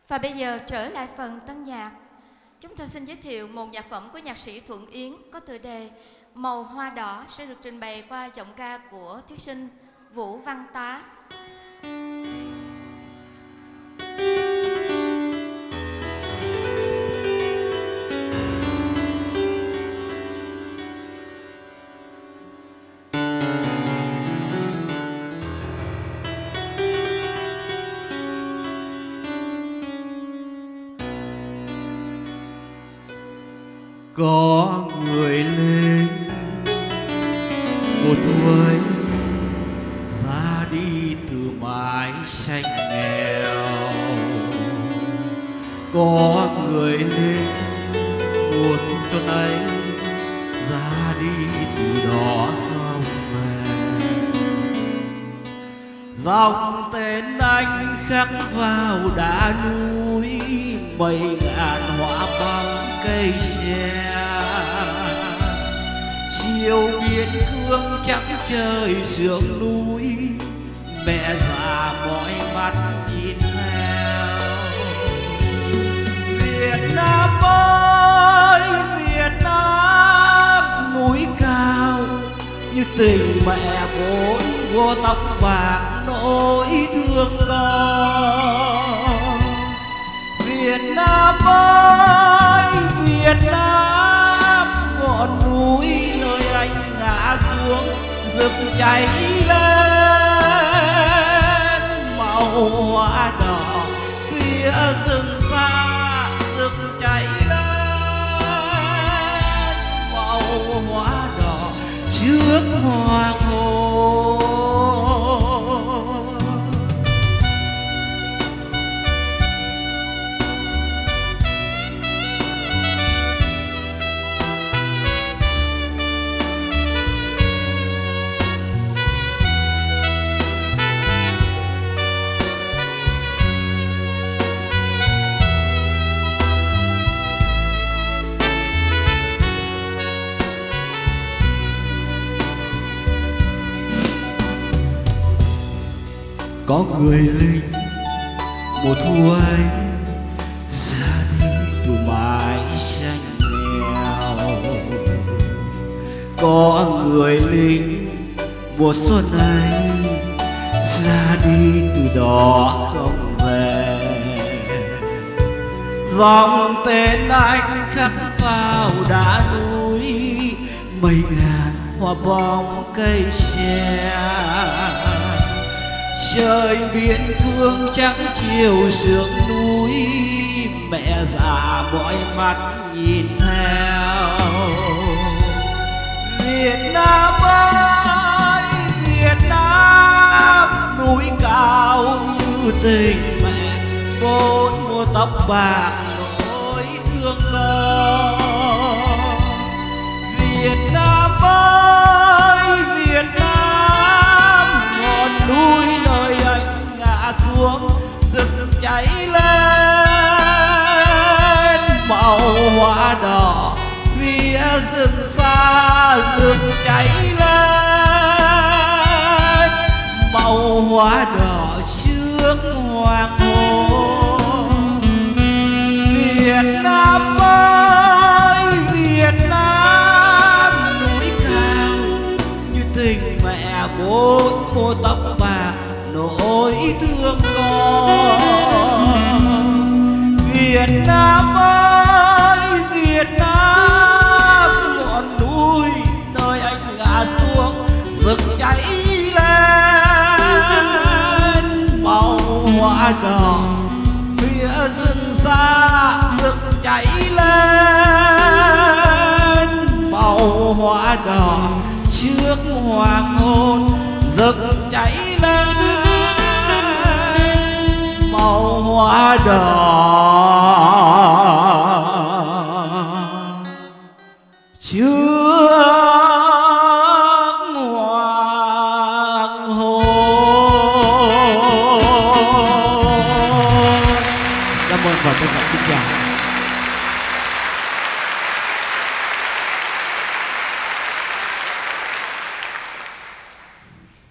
Và bây giờ trở lại phần tân nhạc. Chúng tôi xin giới thiệu một nhạc phẩm của nhạc sĩ Thuận Yến có tựa đề Màu Hoa Đỏ sẽ được trình bày qua giọng ca của thí sinh Vũ Văn Tá. Có người lên một tuổi ra đi từ mái xanh nghèo, có người lên một xuân ấy ra đi từ đó không về. Dòng tên anh khắc vào đá núi, mây ngàn hoa băng cây xe. Chiều biên cương trắng trời sương núi, mẹ già mỏi mắt nhìn theo. Việt Nam ơi Việt Nam, núi cao như tình mẹ bốn vô tóc bạc nỗi thương con. Việt Nam ơi Việt Nam, ngọn núi nơi anh ngã xuống rực cháy lên màu hoa đỏ phía rừng xa, rực cháy lên màu hoa đỏ trước hoàng hôn. Có người lính mùa thu ấy ra đi từ mái xanh nghèo, có người lính mùa xuân ấy ra đi từ đó không về. Dòng tên anh khắc vào đá núi, mây ngàn hoa bóng cây xe. Trời biển cương trắng chiều sương núi, mẹ già mỏi mắt nhìn theo. Việt Nam ơi Việt Nam, núi cao như tình mẹ bốn mùa tóc bạc nỗi thương con. Việt Nam ơi Việt Nam, ngọn núi nơi anh ngã xuống rực cháy lên màu hoa đỏ phía rừng xa, rực cháy lên màu hoa đỏ trước hoàng hôn. Việt Nam ơi Việt Nam, núi cao như tình mẹ bốn mùa tóc bạc nỗi thương con. Việt Nam ơi Việt Nam, ngọn núi nơi anh ngã xuống rực cháy lên màu hoa đỏ phía rừng xa, rực cháy lên màu hoa đỏ trước hoàng hôn, rực cháy lên màu hoa đỏ trước hoàng hôn. Cảm ơn và trân trọng kính chào.